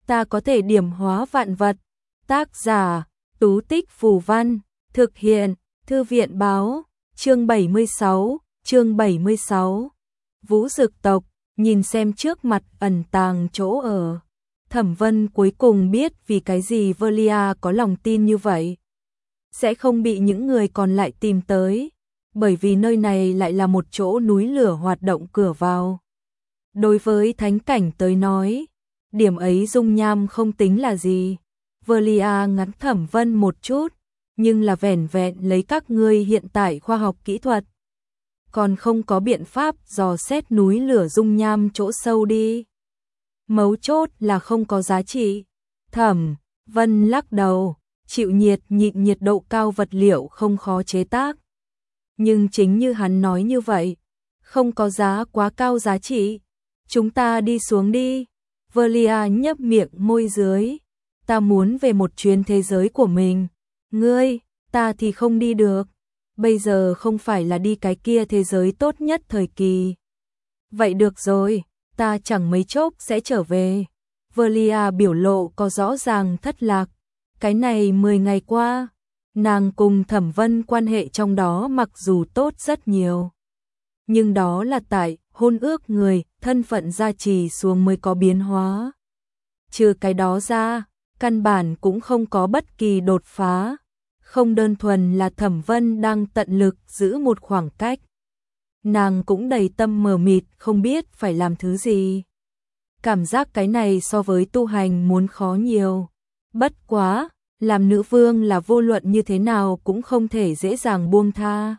ta có thể điểm hóa vạn vật. Tác giả, Tú Tích Phù Văn, thực hiện, Thư viện Báo, chương 76. Vũ Dực tộc, nhìn xem trước mặt ẩn tàng chỗ ở. Thẩm Vân cuối cùng biết vì cái gì Velia có lòng tin như vậy. Sẽ không bị những người còn lại tìm tới, bởi vì nơi này lại là một chỗ núi lửa hoạt động cửa vào. Đối với thánh cảnh tới nói, điểm ấy dung nham không tính là gì. Velia ngắn Thẩm Vân một chút, nhưng là vẻn vẹn lấy các ngươi hiện tại khoa học kỹ thuật. Còn không có biện pháp dò xét núi lửa dung nham chỗ sâu đi. Mấu chốt là không có giá trị. Thẩm Vân lắc đầu, chịu nhiệt nhịn nhiệt độ cao vật liệu không khó chế tác. Nhưng chính như hắn nói như vậy, không có giá quá cao giá trị. Chúng ta đi xuống đi. Velia nhấp miệng môi dưới. Ta muốn về một chuyến thế giới của mình. Ngươi, ta thì không đi được. Bây giờ không phải là đi cái kia thế giới tốt nhất thời kỳ. Vậy được rồi, ta chẳng mấy chốc sẽ trở về. Velia biểu lộ có rõ ràng thất lạc. Cái này 10 ngày qua, nàng cùng Thẩm Vân quan hệ trong đó mặc dù tốt rất nhiều. Nhưng đó là tại hôn ước người, thân phận gia trì xuống mới có biến hóa. Trừ cái đó ra, căn bản cũng không có bất kỳ đột phá. Không đơn thuần là Thẩm Vân đang tận lực giữ một khoảng cách. Nàng cũng đầy tâm mờ mịt không biết phải làm thứ gì. Cảm giác cái này so với tu hành muốn khó nhiều. Bất quá, làm nữ vương là vô luận như thế nào cũng không thể dễ dàng buông tha.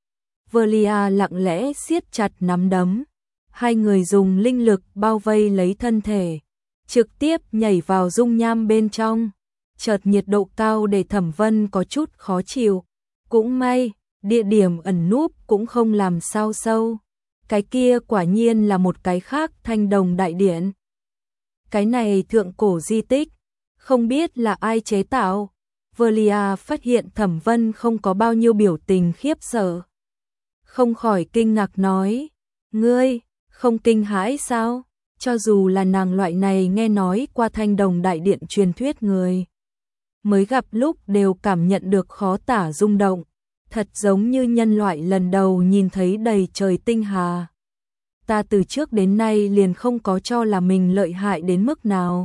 Velia lặng lẽ siết chặt nắm đấm. Hai người dùng linh lực bao vây lấy thân thể, trực tiếp nhảy vào dung nham bên trong. Chợt nhiệt độ cao để Thẩm Vân có chút khó chịu. Cũng may, địa điểm ẩn núp cũng không làm sao sâu. Cái kia quả nhiên là một cái khác Thanh Đồng Đại Điện. Cái này thượng cổ di tích, không biết là ai chế tạo. Velia phát hiện Thẩm Vân không có bao nhiêu biểu tình khiếp sợ. Không khỏi kinh ngạc nói, ngươi, không kinh hãi sao? Cho dù là nàng loại này nghe nói qua Thanh Đồng Đại Điện truyền thuyết người mới gặp lúc đều cảm nhận được khó tả rung động, thật giống như nhân loại lần đầu nhìn thấy đầy trời tinh hà. Ta từ trước đến nay liền không có cho là mình lợi hại đến mức nào.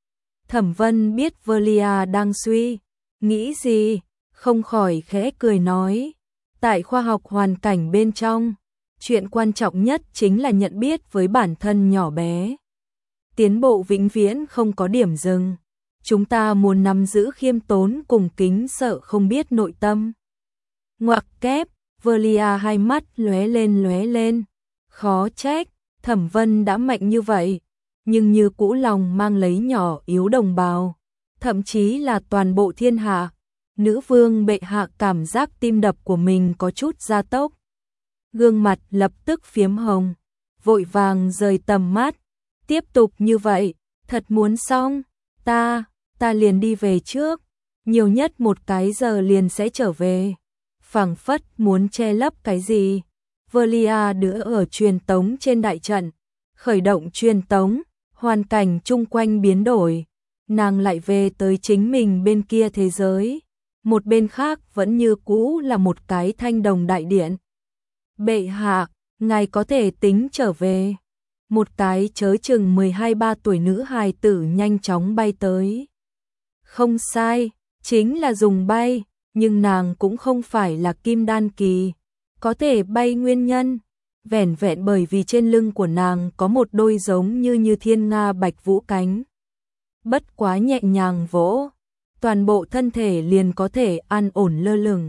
Thẩm Vân biết Velia đang suy nghĩ gì, không khỏi khẽ cười nói, tại khoa học hoàn cảnh bên trong, chuyện quan trọng nhất chính là nhận biết với bản thân nhỏ bé. Tiến bộ vĩnh viễn không có điểm dừng. Chúng ta muốn nắm giữ khiêm tốn cùng kính sợ không biết nội tâm. Ngoặc kép, Velia hai mắt lóe lên. Khó trách, Thẩm Vân đã mạnh như vậy, nhưng như cũ lòng mang lấy nhỏ yếu đồng bào. Thậm chí là toàn bộ thiên hạ. Nữ vương bệ hạ cảm giác tim đập của mình có chút gia tốc. Gương mặt lập tức phiếm hồng, vội vàng rời tầm mắt. Tiếp tục như vậy, thật muốn xong, ta liền đi về trước, nhiều nhất một cái giờ liền sẽ trở về. Phảng phất muốn che lấp cái gì. Velia đỡ ở truyền tống trên đại trận, khởi động truyền tống, hoàn cảnh chung quanh biến đổi. Nàng lại về tới chính mình bên kia thế giới. Một bên khác vẫn như cũ là một cái Thanh Đồng Đại Điện. Bệ hạ, ngài có thể tính trở về. Một cái chớ chừng 12-13 tuổi nữ hài tử nhanh chóng bay tới. Không sai, chính là dùng bay, nhưng nàng cũng không phải là kim đan kỳ. Có thể bay nguyên nhân, vẻn vẹn bởi vì trên lưng của nàng có một đôi giống như thiên nga bạch vũ cánh. Bất quá nhẹ nhàng vỗ, toàn bộ thân thể liền có thể an ổn lơ lửng.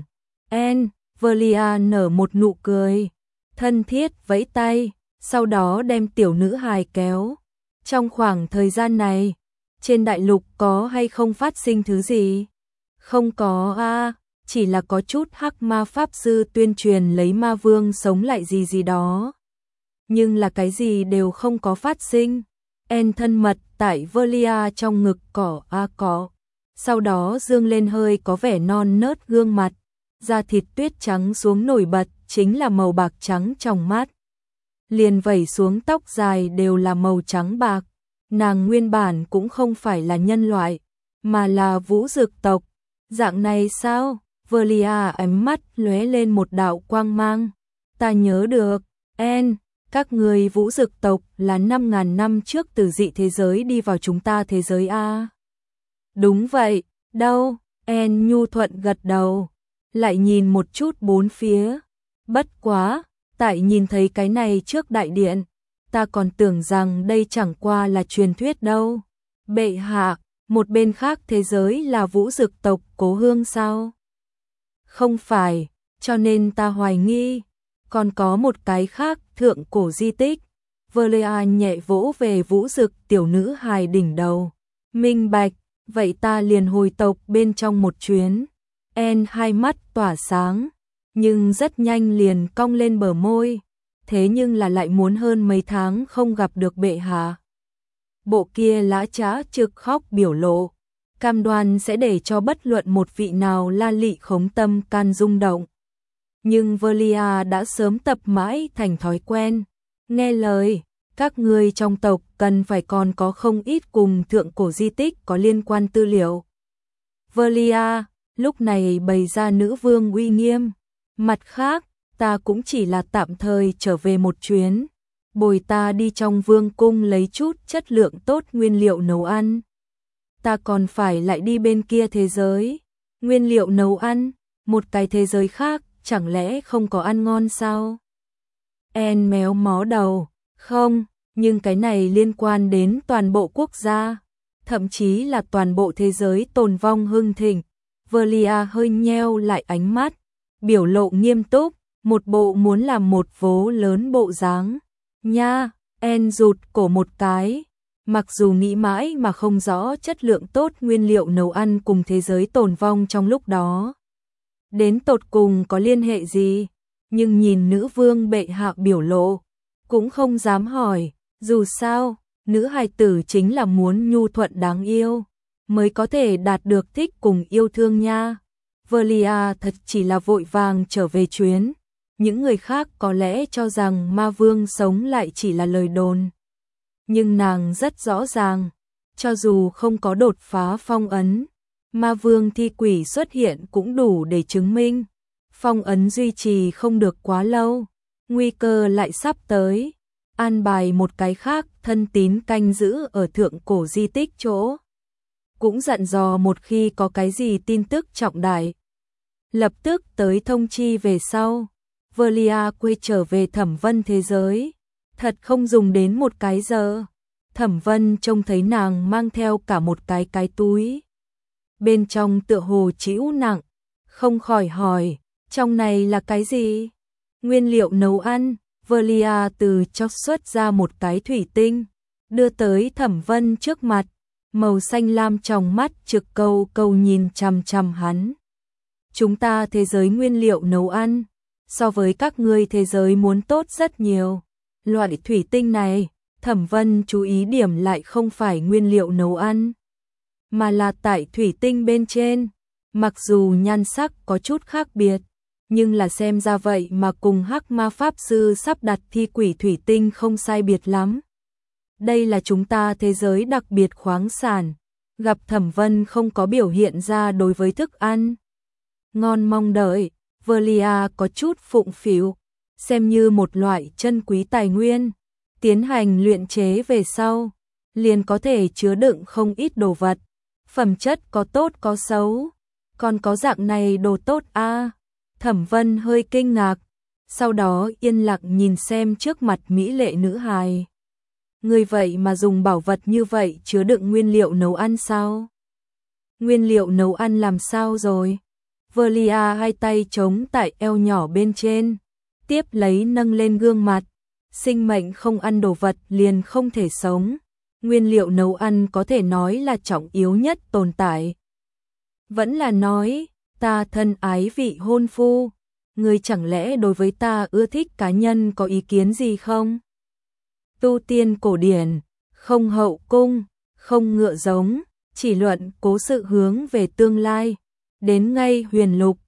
Velia nở một nụ cười, thân thiết vẫy tay, sau đó đem tiểu nữ hài kéo. Trong khoảng thời gian này, trên đại lục có hay không phát sinh thứ gì? Không có a, chỉ là có chút hắc ma pháp sư tuyên truyền lấy ma vương sống lại gì đó. Nhưng là cái gì đều không có phát sinh. Thân mật tại Velia trong ngực cỏ. Sau đó dương lên hơi có vẻ non nớt gương mặt. Da thịt tuyết trắng xuống nổi bật, chính là màu bạc trắng trong mắt. Liền vẩy xuống tóc dài đều là màu trắng bạc. nàng nguyên bản cũng không phải là nhân loại, mà là vũ dực tộc. Dạng này sao? Velia ánh mắt lóe lên một đạo quang mang. Ta nhớ được, các người vũ dực tộc là 5.000 năm trước từ dị thế giới đi vào chúng ta thế giới a. Đúng vậy, đâu? Nhu thuận gật đầu, lại nhìn một chút bốn phía. Bất quá, tại nhìn thấy cái này trước đại điện, ta còn tưởng rằng đây chẳng qua là truyền thuyết đâu. Bệ hạ, một bên khác thế giới là vũ dực tộc cố hương sao? Không phải, cho nên ta hoài nghi, còn có một cái khác thượng cổ di tích. Velia nhẹ vỗ về vũ dực tiểu nữ hài đỉnh đầu. Minh bạch, vậy ta liền hồi tộc bên trong một chuyến. Hai mắt tỏa sáng, nhưng rất nhanh liền cong lên bờ môi. Thế nhưng là lại muốn hơn mấy tháng không gặp được bệ hạ. Bộ kia lã trá trực khóc biểu lộ, cam đoan sẽ để cho bất luận một vị nào la lị khống tâm can rung động. Nhưng Velia đã sớm tập mãi thành thói quen. Nghe lời, các ngươi trong tộc cần phải còn có không ít cùng thượng cổ di tích có liên quan tư liệu. Velia lúc này bày ra nữ vương uy nghiêm. Mặt khác, ta cũng chỉ là tạm thời trở về một chuyến. Bồi ta đi trong vương cung lấy chút chất lượng tốt nguyên liệu nấu ăn. Ta còn phải lại đi bên kia thế giới. Nguyên liệu nấu ăn, một cái thế giới khác, chẳng lẽ không có ăn ngon sao? Méo mó đầu, không, nhưng cái này liên quan đến toàn bộ quốc gia, thậm chí là toàn bộ thế giới tồn vong hưng thịnh. Velia hơi nheo lại ánh mắt, biểu lộ nghiêm túc, một bộ muốn làm một vố lớn bộ dáng. Nha, rụt cổ một cái, mặc dù nghĩ mãi mà không rõ chất lượng tốt nguyên liệu nấu ăn cùng thế giới tồn vong trong lúc đó đến tột cùng có liên hệ gì, nhưng nhìn nữ vương bệ hạ biểu lộ, cũng không dám hỏi, dù sao, nữ hài tử chính là muốn nhu thuận đáng yêu, mới có thể đạt được thích cùng yêu thương nha. Velia thật chỉ là vội vàng trở về chuyến, những người khác có lẽ cho rằng ma vương sống lại chỉ là lời đồn. Nhưng nàng rất rõ ràng, cho dù không có đột phá phong ấn, ma vương thi quỷ xuất hiện cũng đủ để chứng minh. Phong ấn duy trì không được quá lâu, nguy cơ lại sắp tới. An bài một cái khác thân tín canh giữ ở thượng cổ di tích chỗ. Cũng dặn dò một khi có cái gì tin tức trọng đại, lập tức tới thông chi về sau. Velia quay trở về Thẩm Vân thế giới. Thật không dùng đến một cái giờ. Thẩm Vân trông thấy nàng mang theo cả một cái túi. Bên trong tựa hồ trĩu nặng, không khỏi hỏi, trong này là cái gì? Nguyên liệu nấu ăn. Velia từ trong xuất ra một cái thủy tinh, đưa tới Thẩm Vân trước mặt, màu xanh lam trong mắt trực câu câu nhìn chằm chằm hắn. Chúng ta thế giới nguyên liệu nấu ăn, so với các ngươi thế giới muốn tốt rất nhiều. Loại thủy tinh này, Thẩm Vân chú ý điểm lại không phải nguyên liệu nấu ăn, mà là tại thủy tinh bên trên. Mặc dù nhan sắc có chút khác biệt, nhưng là xem ra vậy mà cùng Hắc Ma Pháp Sư sắp đặt thi quỷ thủy tinh không sai biệt lắm. Đây là chúng ta thế giới đặc biệt khoáng sản. Gặp Thẩm Vân không có biểu hiện ra đối với thức ăn ngon mong đợi, Velia có chút phụng phịu, xem như một loại chân quý tài nguyên, tiến hành luyện chế về sau, liền có thể chứa đựng không ít đồ vật, phẩm chất có tốt có xấu, còn có dạng này đồ tốt a. Thẩm Vân hơi kinh ngạc, sau đó yên lặng nhìn xem trước mặt mỹ lệ nữ hài. Người vậy mà dùng bảo vật như vậy chứa đựng nguyên liệu nấu ăn sao? Nguyên liệu nấu ăn làm sao rồi? Velia hai tay chống tại eo nhỏ bên trên, tiếp lấy nâng lên gương mặt. Sinh mệnh không ăn đồ vật liền không thể sống. Nguyên liệu nấu ăn có thể nói là trọng yếu nhất tồn tại. Vẫn là nói, ta thân ái vị hôn phu, ngươi chẳng lẽ đối với ta ưa thích cá nhân có ý kiến gì không? Tu tiên cổ điển, không hậu cung, không ngựa giống, chỉ luận cố sự hướng về tương lai. Đến ngay huyền lục,